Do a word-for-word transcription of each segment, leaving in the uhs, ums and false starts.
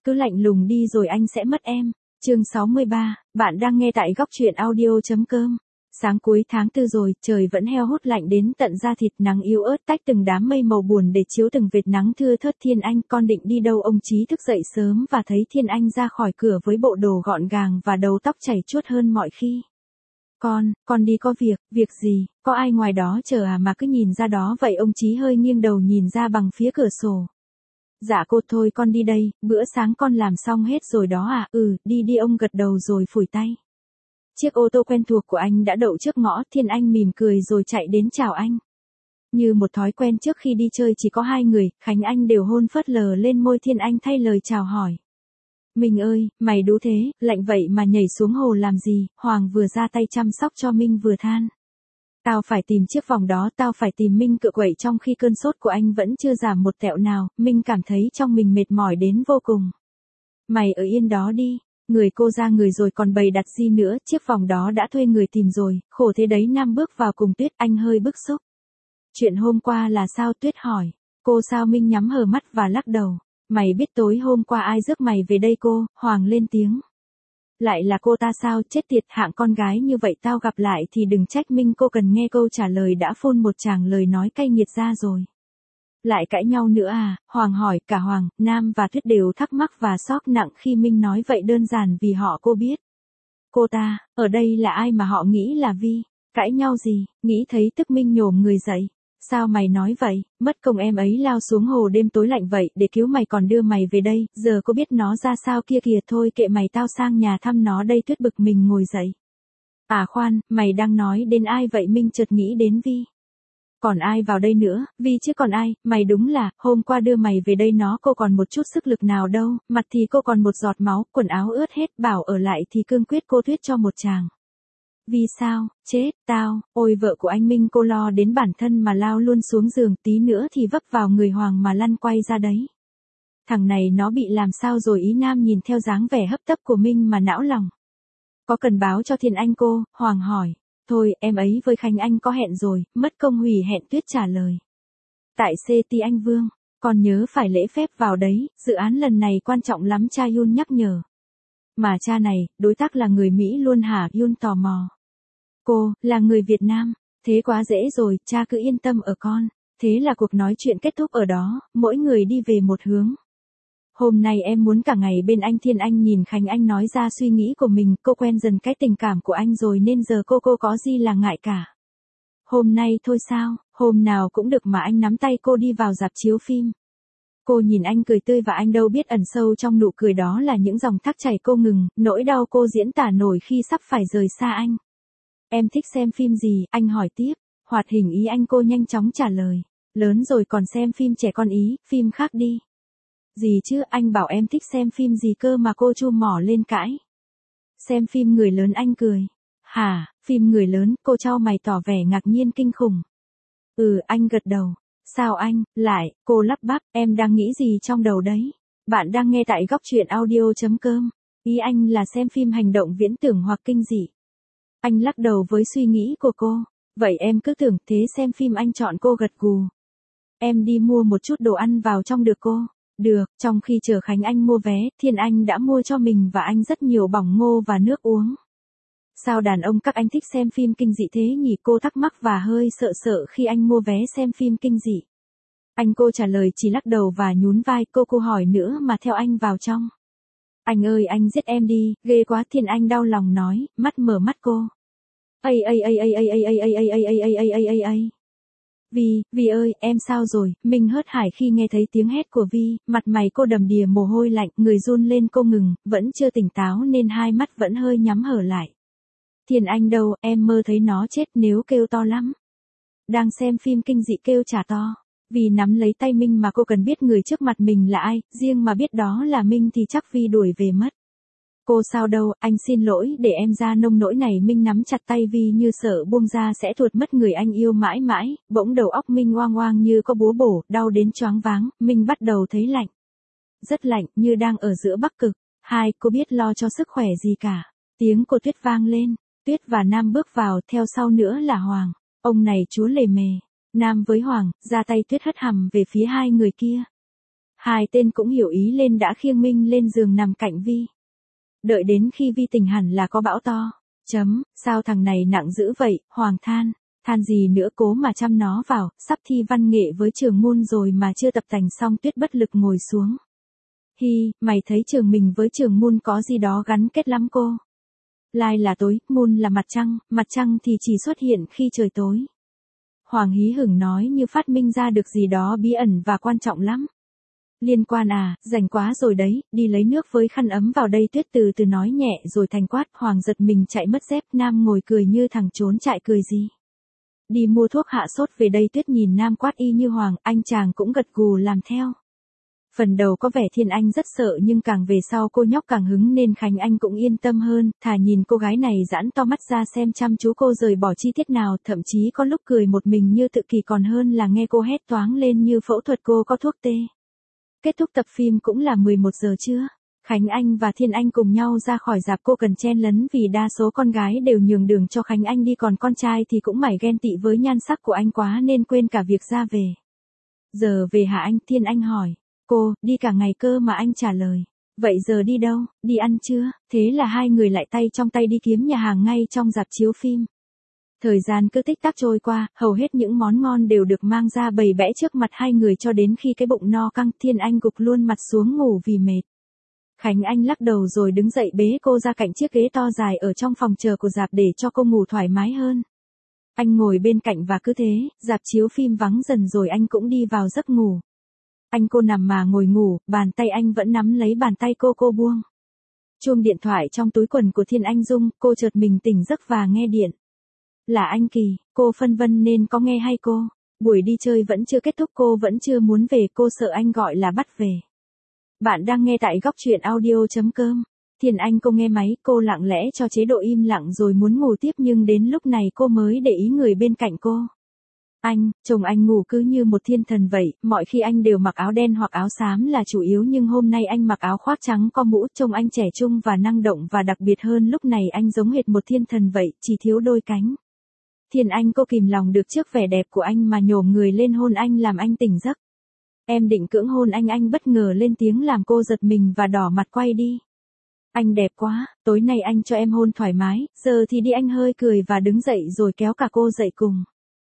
cứ lạnh lùng đi rồi anh sẽ mất em. Chương sáu mươi ba, bạn đang nghe tại góc truyện audio.com. Sáng cuối tháng tư rồi, trời vẫn heo hút lạnh đến tận da thịt, nắng yếu ớt tách từng đám mây màu buồn để chiếu từng vệt nắng thưa thớt. Thiên Anh, con định đi đâu? Ông Chí thức dậy sớm và thấy Thiên Anh ra khỏi cửa với bộ đồ gọn gàng và đầu tóc chảy chuốt hơn mọi khi. Con, con đi có việc, việc gì, có ai ngoài đó chờ à mà cứ nhìn ra đó vậy? Ông Chí hơi nghiêng đầu nhìn ra bằng phía cửa sổ. Dạ cô, thôi con đi đây, bữa sáng con làm xong hết rồi đó à? Ừ, đi đi, ông gật đầu rồi phủi tay. Chiếc ô tô quen thuộc của anh đã đậu trước ngõ. Thiên Anh mỉm cười rồi chạy đến chào anh. Như một thói quen trước khi đi chơi chỉ có hai người, Khánh Anh đều hôn phớt lờ lên môi Thiên Anh thay lời chào hỏi. Minh ơi, mày đú thế, lạnh vậy mà nhảy xuống hồ làm gì? Hoàng vừa ra tay chăm sóc cho Minh vừa than. Tao phải tìm chiếc vòng đó, tao phải tìm. Minh cựa quậy trong khi cơn sốt của anh vẫn chưa giảm một tẹo nào. Minh cảm thấy trong mình mệt mỏi đến vô cùng. Mày ở yên đó đi. Người cô ra người rồi còn bày đặt gì nữa, chiếc vòng đó đã thuê người tìm rồi, khổ thế đấy. Nam bước vào cùng Tuyết, anh hơi bức xúc. Chuyện hôm qua là sao? Tuyết hỏi. Cô sao? Minh nhắm hờ mắt và lắc đầu. Mày biết tối hôm qua ai rước mày về đây? Cô, Hoàng lên tiếng. Lại là cô ta sao? Chết tiệt, hạng con gái như vậy tao gặp lại thì đừng trách. Minh, cô cần nghe câu trả lời đã phun một tràng lời nói cay nghiệt ra rồi. Lại cãi nhau nữa à? Hoàng hỏi. Cả Hoàng, Nam và Tuyết đều thắc mắc và sốc nặng khi Minh nói vậy, đơn giản vì họ cô biết. Cô ta, ở đây là ai mà họ nghĩ là Vi? Cãi nhau gì? Nghĩ thấy tức Minh nhổm người dậy. Sao mày nói vậy? Mất công em ấy lao xuống hồ đêm tối lạnh vậy để cứu mày còn đưa mày về đây, giờ cô biết nó ra sao kia kìa. Thôi kệ mày, tao sang nhà thăm nó đây. Tuyết bực mình ngồi dậy. À khoan, mày đang nói đến ai vậy? Minh chợt nghĩ đến Vi. Còn ai vào đây nữa? Vi chứ còn ai? Mày đúng là, hôm qua đưa mày về đây nó cô còn một chút sức lực nào đâu, mặt thì cô còn một giọt máu, quần áo ướt hết, bảo ở lại thì cương quyết cô Tuyết cho một tràng. Vì sao? Chết, tao, ôi vợ của anh Minh, cô lo đến bản thân mà lao luôn xuống giường, tí nữa thì vấp vào người Hoàng mà lăn quay ra đấy. Thằng này nó bị làm sao rồi? Ý Nam nhìn theo dáng vẻ hấp tấp của Minh mà não lòng. Có cần báo cho Thiên Anh cô? Hoàng hỏi. Thôi, em ấy với Khánh Anh có hẹn rồi, mất công hủy hẹn. Tuyết trả lời. Tại xê tê anh Vương, con nhớ phải lễ phép vào đấy, dự án lần này quan trọng lắm, cha Yun nhắc nhở. Mà cha này, đối tác là người Mỹ luôn hả? Yun tò mò. Cô, là người Việt Nam, thế quá dễ rồi, cha cứ yên tâm ở con. Thế là cuộc nói chuyện kết thúc ở đó, mỗi người đi về một hướng. Hôm nay em muốn cả ngày bên anh. Thiên Anh nhìn Khánh Anh nói ra suy nghĩ của mình, cô quen dần cái tình cảm của anh rồi nên giờ cô cô có gì là ngại cả. Hôm nay thôi sao, hôm nào cũng được mà. Anh nắm tay cô đi vào rạp chiếu phim. Cô nhìn anh cười tươi và anh đâu biết ẩn sâu trong nụ cười đó là những dòng thác chảy. Cô ngừng, nỗi đau cô diễn tả nổi khi sắp phải rời xa anh. Em thích xem phim gì? Anh hỏi tiếp. Hoạt hình ý anh, cô nhanh chóng trả lời. Lớn rồi còn xem phim trẻ con ý, phim khác đi. Gì chứ, anh bảo em thích xem phim gì cơ mà? Cô chu mỏ lên cãi. Xem phim người lớn. Anh cười. Hả, phim người lớn? Cô chau mày tỏ vẻ ngạc nhiên kinh khủng. Ừ, anh gật đầu. Sao anh, lại, cô lắp bắp, em đang nghĩ gì trong đầu đấy? Bạn đang nghe tại góc truyện audio.com. Ý anh là xem phim hành động viễn tưởng hoặc kinh dị. Anh lắc đầu với suy nghĩ của cô. Vậy em cứ tưởng thế xem phim. Anh chọn. Cô gật gù. Em đi mua một chút đồ ăn vào trong được cô? Được. Trong khi chờ Khánh Anh mua vé, Thiên Anh đã mua cho mình và anh rất nhiều bỏng ngô và nước uống. Sao đàn ông các anh thích xem phim kinh dị thế nhỉ? Cô thắc mắc và hơi sợ sợ khi anh mua vé xem phim kinh dị. Anh cô trả lời chỉ lắc đầu và nhún vai. Cô cô hỏi nữa mà theo anh vào trong. Anh ơi, anh giết em đi, ghê quá. Thiên Anh đau lòng nói, mắt mở mắt cô. Ây ây ây ây ây ây ây ây ây ây ây ây ây ây ây ây. Vi, Vi ơi, em sao rồi? Minh hớt hải khi nghe thấy tiếng hét của Vi, mặt mày cô đầm đìa mồ hôi lạnh, người run lên. Cô ngừng, vẫn chưa tỉnh táo nên hai mắt vẫn hơi nhắm hở lại. Thiên Anh đâu, em mơ thấy nó chết, nếu kêu to lắm. Đang xem phim kinh dị kêu chả to. Vi nắm lấy tay Minh mà cô cần biết người trước mặt mình là ai, riêng mà biết đó là Minh thì chắc Vi đuổi về mất. Cô sao đâu, anh xin lỗi để em ra nông nỗi này. Minh nắm chặt tay Vi như sợ buông ra sẽ tuột mất người anh yêu mãi mãi, bỗng đầu óc Minh oang oang như có búa bổ, đau đến choáng váng, Minh bắt đầu thấy lạnh. Rất lạnh, như đang ở giữa Bắc Cực. Hai, cô biết lo cho sức khỏe gì cả. Tiếng của Tuyết vang lên, Tuyết và Nam bước vào, theo sau nữa là Hoàng. Ông này chúa lề mề. Nam với Hoàng, ra tay. Tuyết hất hằm về phía hai người kia. Hai tên cũng hiểu ý lên đã khiêng Minh lên giường nằm cạnh Vi. Đợi đến khi Vi tỉnh hẳn là có bão to. Chấm, sao thằng này nặng dữ vậy, Hoàng than. Than gì nữa, cố mà chăm nó vào, sắp thi văn nghệ với trường môn rồi mà chưa tập tành xong. Tuyết bất lực ngồi xuống. Hi, mày thấy trường mình với trường môn có gì đó gắn kết lắm cô. Lai là tối, môn là mặt trăng, mặt trăng thì chỉ xuất hiện khi trời tối. Hoàng hí hửng nói như phát minh ra được gì đó bí ẩn và quan trọng lắm. Liên quan à, rảnh quá rồi đấy, đi lấy nước với khăn ấm vào đây. Tuyết từ từ nói nhẹ rồi thành quát. Hoàng giật mình chạy mất dép. Nam ngồi cười như thằng trốn chạy. Cười gì? Đi mua thuốc hạ sốt về đây. Tuyết nhìn Nam quát y như Hoàng, anh chàng cũng gật gù làm theo. Phần đầu có vẻ Thiên Anh rất sợ nhưng càng về sau cô nhóc càng hứng nên Khánh Anh cũng yên tâm hơn, thà nhìn cô gái này giãn to mắt ra xem chăm chú cô rời bỏ chi tiết nào, thậm chí có lúc cười một mình như tự kỷ còn hơn là nghe cô hét toáng lên như phẫu thuật cô có thuốc tê. Kết thúc tập phim cũng là mười một giờ trưa. Khánh Anh và Thiên Anh cùng nhau ra khỏi rạp. Cô cần chen lấn vì đa số con gái đều nhường đường cho Khánh Anh đi, còn con trai thì cũng mải ghen tị với nhan sắc của anh quá nên quên cả việc ra về. Giờ về hả anh? Thiên Anh hỏi. Cô, đi cả ngày cơ mà. Anh trả lời. Vậy giờ đi đâu? Đi ăn chưa? Thế là hai người lại tay trong tay đi kiếm nhà hàng ngay trong rạp chiếu phim. Thời gian cứ tích tắc trôi qua, hầu hết những món ngon đều được mang ra bày bẽ trước mặt hai người cho đến khi cái bụng no căng. Thiên Anh gục luôn mặt xuống ngủ vì mệt. Khánh Anh lắc đầu rồi đứng dậy bế cô ra cạnh chiếc ghế to dài ở trong phòng chờ của rạp để cho cô ngủ thoải mái hơn. Anh ngồi bên cạnh và cứ thế, rạp chiếu phim vắng dần rồi anh cũng đi vào giấc ngủ. Anh cô nằm mà ngồi ngủ, bàn tay anh vẫn nắm lấy bàn tay cô cô buông. Chuông điện thoại trong túi quần của Thiên Anh rung, cô chợt mình tỉnh giấc và nghe điện. Là anh Kỳ, cô phân vân nên có nghe hay cô. Buổi đi chơi vẫn chưa kết thúc, cô vẫn chưa muốn về, cô sợ anh gọi là bắt về. Bạn đang nghe tại góc truyện audio chấm com. Thiên Anh cô nghe máy, cô lặng lẽ cho chế độ im lặng rồi muốn ngủ tiếp nhưng đến lúc này cô mới để ý người bên cạnh cô. Anh, chồng anh ngủ cứ như một thiên thần vậy, mọi khi anh đều mặc áo đen hoặc áo xám là chủ yếu nhưng hôm nay anh mặc áo khoác trắng có mũ, trông anh trẻ trung và năng động và đặc biệt hơn lúc này anh giống hệt một thiên thần vậy, chỉ thiếu đôi cánh. Thiên Anh cô kìm lòng được trước vẻ đẹp của anh mà nhổm người lên hôn anh làm anh tỉnh giấc. Em định cưỡng hôn anh, anh bất ngờ lên tiếng làm cô giật mình và đỏ mặt quay đi. Anh đẹp quá, tối nay anh cho em hôn thoải mái, giờ thì đi. Anh hơi cười và đứng dậy rồi kéo cả cô dậy cùng.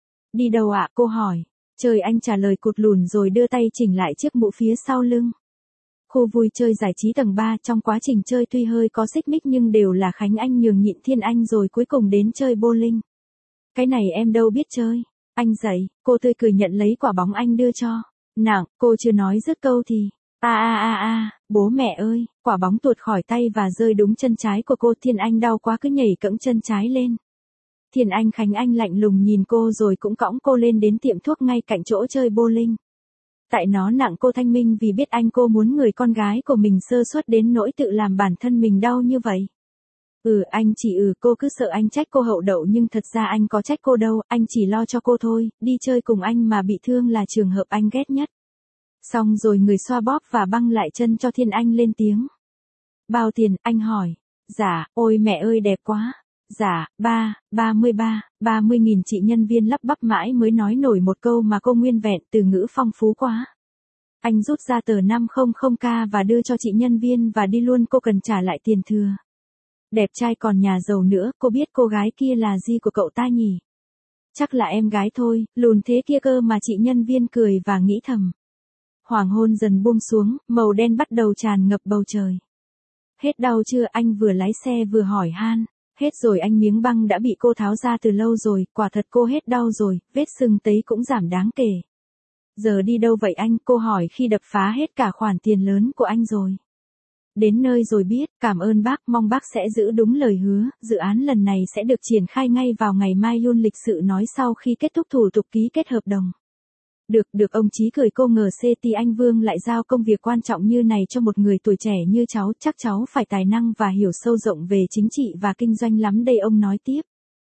Đi đâu ạ? Cô hỏi. Chơi, anh trả lời cụt lùn rồi đưa tay chỉnh lại chiếc mũ phía sau lưng. Khu vui chơi giải trí tầng ba, trong quá trình chơi tuy hơi có xích mích nhưng đều là Khánh Anh nhường nhịn Thiên Anh rồi cuối cùng đến chơi bowling. Cái này em đâu biết chơi. Anh dạy, cô tươi cười nhận lấy quả bóng anh đưa cho. Nặng, cô chưa nói dứt câu thì. A a a a, bố mẹ ơi, quả bóng tuột khỏi tay và rơi đúng chân trái của cô. Thiên Anh đau quá cứ nhảy cẫng chân trái lên. Thiên Anh Khánh Anh lạnh lùng nhìn cô rồi cũng cõng cô lên đến tiệm thuốc ngay cạnh chỗ chơi bowling. Tại nó nặng cô thanh minh vì biết anh cô muốn người con gái của mình sơ suất đến nỗi tự làm bản thân mình đau như vậy. Ừ anh chỉ ừ cô cứ sợ anh trách cô hậu đậu nhưng thật ra anh có trách cô đâu, anh chỉ lo cho cô thôi, đi chơi cùng anh mà bị thương là trường hợp anh ghét nhất. Xong rồi người xoa bóp và băng lại chân cho Thiên Anh lên tiếng. Bao tiền, anh hỏi. Dạ, ôi mẹ ơi đẹp quá. Dạ, ba, ba mươi ba, ba mươi nghìn. Chị nhân viên lắp bắp mãi mới nói nổi một câu mà cô nguyên vẹn, từ ngữ phong phú quá. Anh rút ra tờ năm trăm k và đưa cho chị nhân viên và đi luôn, cô cần trả lại tiền thừa. Đẹp trai còn nhà giàu nữa, cô biết cô gái kia là gì của cậu ta nhỉ? Chắc là em gái thôi, lùn thế kia cơ mà. Chị nhân viên cười và nghĩ thầm. Hoàng hôn dần buông xuống, màu đen bắt đầu tràn ngập bầu trời. Hết đau chưa? Anh vừa lái xe vừa hỏi han. Hết rồi anh, miếng băng đã bị cô tháo ra từ lâu rồi, quả thật cô hết đau rồi, vết sưng tấy cũng giảm đáng kể. Giờ đi đâu vậy anh? Cô hỏi khi đập phá hết cả khoản tiền lớn của anh rồi. Đến nơi rồi biết, cảm ơn bác, mong bác sẽ giữ đúng lời hứa, dự án lần này sẽ được triển khai ngay vào ngày mai. Yun lịch sự nói sau khi kết thúc thủ tục ký kết hợp đồng. Được, được ông Chí cười, cô ngờ xê tê anh Vương lại giao công việc quan trọng như này cho một người tuổi trẻ như cháu, chắc cháu phải tài năng và hiểu sâu rộng về chính trị và kinh doanh lắm đây. Ông nói tiếp.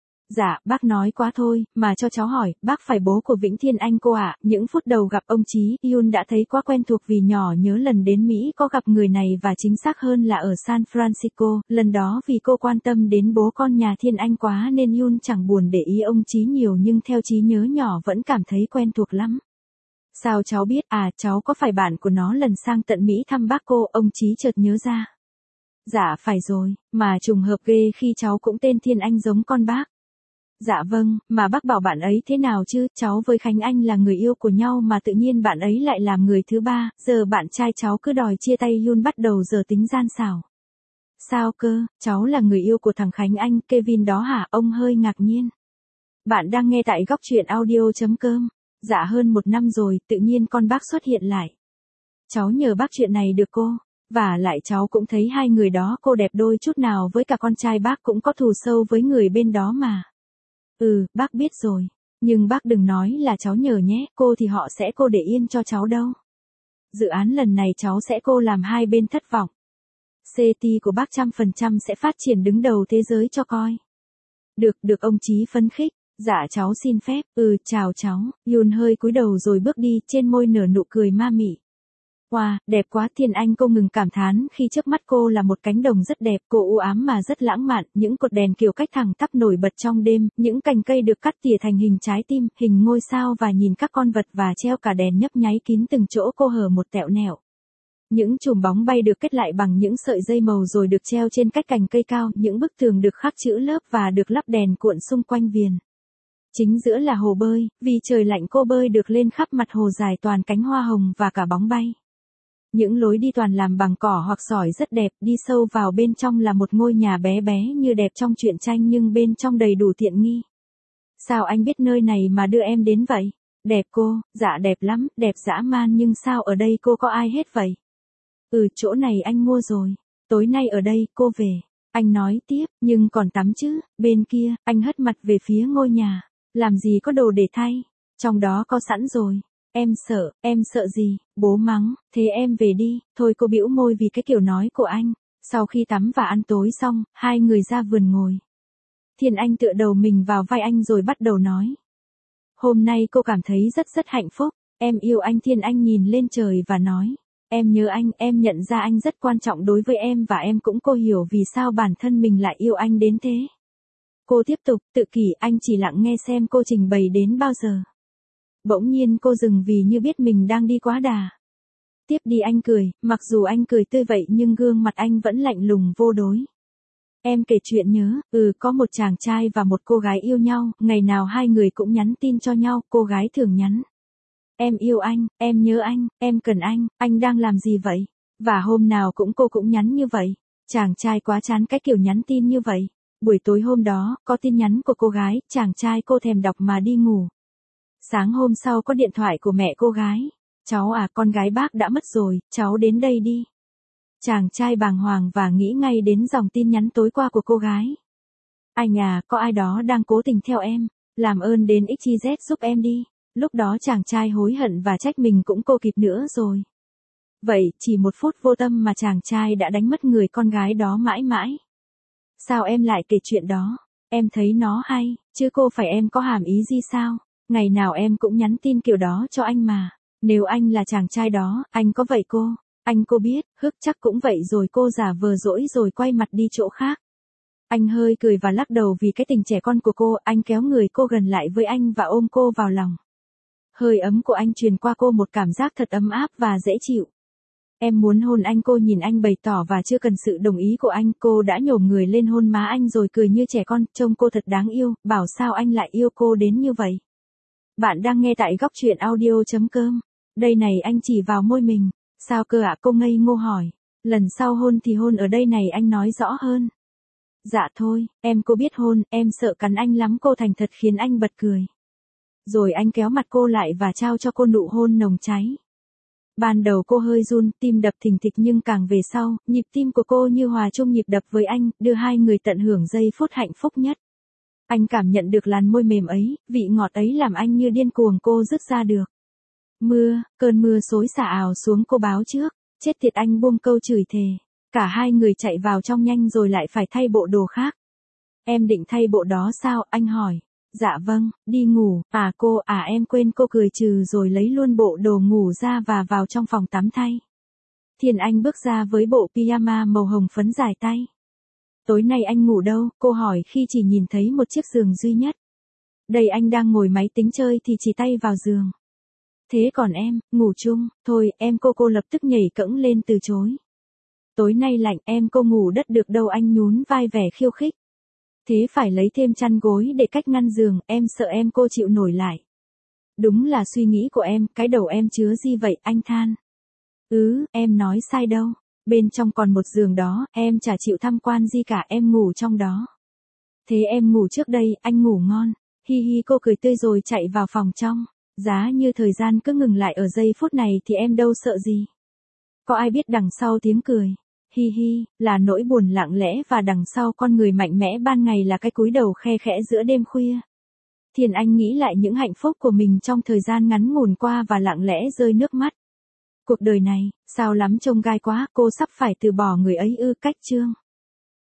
Dạ, bác nói quá thôi, mà cho cháu hỏi, bác phải bố của Vĩnh Thiên Anh cô ạ? À? Những phút đầu gặp ông Chí, Yun đã thấy quá quen thuộc vì nhỏ nhớ lần đến Mỹ có gặp người này và chính xác hơn là ở San Francisco, lần đó vì cô quan tâm đến bố con nhà Thiên Anh quá nên Yun chẳng buồn để ý ông Chí nhiều nhưng theo trí nhớ nhỏ vẫn cảm thấy quen thuộc lắm. Sao cháu biết? À, cháu có phải bạn của nó lần sang tận Mỹ thăm bác cô, ông Chí chợt nhớ ra. Dạ phải rồi, mà trùng hợp ghê khi cháu cũng tên Thiên Anh giống con bác. Dạ vâng, mà bác bảo bạn ấy thế nào chứ, cháu với Khánh Anh là người yêu của nhau mà tự nhiên bạn ấy lại làm người thứ ba, giờ bạn trai cháu cứ đòi chia tay luôn bắt đầu giờ tính gian xảo. Sao cơ, cháu là người yêu của thằng Khánh Anh, Kevin đó hả? Ông hơi ngạc nhiên. Bạn đang nghe tại góc truyện audio.com. Dạ hơn một năm rồi, tự nhiên con bác xuất hiện lại. Cháu nhờ bác chuyện này được cô. Và lại cháu cũng thấy hai người đó cô đẹp đôi chút nào với cả con trai bác cũng có thù sâu với người bên đó mà. Ừ, bác biết rồi. Nhưng bác đừng nói là cháu nhờ nhé, cô thì họ sẽ cô để yên cho cháu đâu. Dự án lần này cháu sẽ cô làm hai bên thất vọng. xê tê của bác trăm phần trăm sẽ phát triển đứng đầu thế giới cho coi. Được, được ông Chí phấn khích. Dạ cháu xin phép, ừ, chào cháu. Yun hơi cúi đầu rồi bước đi, trên môi nở nụ cười ma mị. Wow, đẹp quá. Thiên Anh cô ngừng cảm thán khi trước mắt cô là một cánh đồng rất đẹp, cô u ám mà rất lãng mạn, những cột đèn kiểu cách thẳng tắp nổi bật trong đêm, những cành cây được cắt tỉa thành hình trái tim, hình ngôi sao và nhìn các con vật và treo cả đèn nhấp nháy kín từng chỗ cô hở một tẹo nẻo. Những chùm bóng bay được kết lại bằng những sợi dây màu rồi được treo trên các cành cây cao, những bức tường được khắc chữ lớp và được lắp đèn cuộn xung quanh viền. Chính giữa là hồ bơi, vì trời lạnh cô bơi được lên khắp mặt hồ dài toàn cánh hoa hồng và cả bóng bay. Những lối đi toàn làm bằng cỏ hoặc sỏi rất đẹp, đi sâu vào bên trong là một ngôi nhà bé bé như đẹp trong truyện tranh nhưng bên trong đầy đủ tiện nghi. Sao anh biết nơi này mà đưa em đến vậy? Đẹp cô, dạ đẹp lắm, đẹp dã man nhưng sao ở đây cô có ai hết vậy? Ừ, chỗ này anh mua rồi. Tối nay ở đây, cô về. Anh nói tiếp, nhưng còn tắm chứ, bên kia, anh hất mặt về phía ngôi nhà. Làm gì có đồ để thay, trong đó có sẵn rồi. Em sợ, em sợ gì, bố mắng, thế em về đi, thôi cô bĩu môi vì cái kiểu nói của anh. Sau khi tắm và ăn tối xong, hai người ra vườn ngồi. Thiên Anh tựa đầu mình vào vai anh rồi bắt đầu nói. Hôm nay cô cảm thấy rất rất hạnh phúc, em yêu anh. Thiên Anh nhìn lên trời và nói. Em nhớ anh, em nhận ra anh rất quan trọng đối với em và em cũng cô hiểu vì sao bản thân mình lại yêu anh đến thế. Cô tiếp tục, tự kỷ anh chỉ lặng nghe xem cô trình bày đến bao giờ. Bỗng nhiên cô dừng vì như biết mình đang đi quá đà. Tiếp đi anh cười, mặc dù anh cười tươi vậy nhưng gương mặt anh vẫn lạnh lùng vô đối. Em kể chuyện nhớ, ừ có một chàng trai và một cô gái yêu nhau, ngày nào hai người cũng nhắn tin cho nhau, cô gái thường nhắn. Em yêu anh, em nhớ anh, em cần anh, anh đang làm gì vậy? Và hôm nào cũng cô cũng nhắn như vậy. Chàng trai quá chán cái kiểu nhắn tin như vậy. Buổi tối hôm đó, có tin nhắn của cô gái, chàng trai cô thèm đọc mà đi ngủ. Sáng hôm sau có điện thoại của mẹ cô gái. Cháu à, con gái bác đã mất rồi, cháu đến đây đi. Chàng trai bàng hoàng và nghĩ ngay đến dòng tin nhắn tối qua của cô gái. Anh à, có ai đó đang cố tình theo em, làm ơn đến ích zét giúp em đi. Lúc đó chàng trai hối hận và trách mình cũng cô kịp nữa rồi. Vậy, chỉ một phút vô tâm mà chàng trai đã đánh mất người con gái đó mãi mãi. Sao em lại kể chuyện đó? Em thấy nó hay, chứ cô phải em có hàm ý gì sao? Ngày nào em cũng nhắn tin kiểu đó cho anh mà. Nếu anh là chàng trai đó, anh có vậy cô? Anh cô biết, hức chắc cũng vậy rồi cô giả vờ dỗi rồi quay mặt đi chỗ khác. Anh hơi cười và lắc đầu vì cái tình trẻ con của cô, anh kéo người cô gần lại với anh và ôm cô vào lòng. Hơi ấm của anh truyền qua cô một cảm giác thật ấm áp và dễ chịu. Em muốn hôn anh. Cô nhìn anh bày tỏ và chưa cần sự đồng ý của anh, cô đã nhổm người lên hôn má anh rồi cười như trẻ con, trông cô thật đáng yêu, bảo sao anh lại yêu cô đến như vậy. Bạn đang nghe tại góc truyện audio.com. Đây này anh chỉ vào môi mình. Sao cơ ạ? Cô ngây ngô hỏi. Lần sau hôn thì hôn ở đây này anh nói rõ hơn. Dạ thôi, em cô biết hôn, em sợ cắn anh lắm. Cô thành thật khiến anh bật cười. Rồi anh kéo mặt cô lại và trao cho cô nụ hôn nồng cháy. Ban đầu cô hơi run, tim đập thình thịch nhưng càng về sau, nhịp tim của cô như hòa chung nhịp đập với anh, đưa hai người tận hưởng giây phút hạnh phúc nhất. Anh cảm nhận được làn môi mềm ấy, vị ngọt ấy làm anh như điên cuồng cô dứt ra được. Mưa, cơn mưa xối xả ào xuống cô báo trước, chết tiệt anh buông câu chửi thề. Cả hai người chạy vào trong nhanh rồi lại phải thay bộ đồ khác. Em định thay bộ đó sao? Anh hỏi. Dạ vâng, đi ngủ. À cô, à em quên. Cô cười trừ rồi lấy luôn bộ đồ ngủ ra và vào trong phòng tắm thay. Thiên Anh bước ra với bộ pyjama màu hồng phấn dài tay. Tối nay anh ngủ đâu? Cô hỏi khi chỉ nhìn thấy một chiếc giường duy nhất. Đây anh đang ngồi máy tính chơi thì chỉ tay vào giường. Thế còn em, ngủ chung, thôi em cô cô lập tức nhảy cẫng lên từ chối. Tối nay lạnh em cô ngủ đất được đâu anh nhún vai vẻ khiêu khích. Thế phải lấy thêm chăn gối để cách ngăn giường, em sợ em cô chịu nổi lại. Đúng là suy nghĩ của em, cái đầu em chứa gì vậy, anh than. Ừ, em nói sai đâu. Bên trong còn một giường đó, em chả chịu tham quan gì cả, em ngủ trong đó. Thế em ngủ trước đây, anh ngủ ngon. Hi hi cô cười tươi rồi chạy vào phòng trong. Giá như thời gian cứ ngừng lại ở giây phút này thì em đâu sợ gì. Có ai biết đằng sau tiếng cười. Hi hi, là nỗi buồn lặng lẽ và đằng sau con người mạnh mẽ ban ngày là cái cúi đầu khe khẽ giữa đêm khuya. Thiền Anh nghĩ lại những hạnh phúc của mình trong thời gian ngắn ngủn qua và lặng lẽ rơi nước mắt. Cuộc đời này, sao lắm chông gai quá, cô sắp phải từ bỏ người ấy ư, cách chương.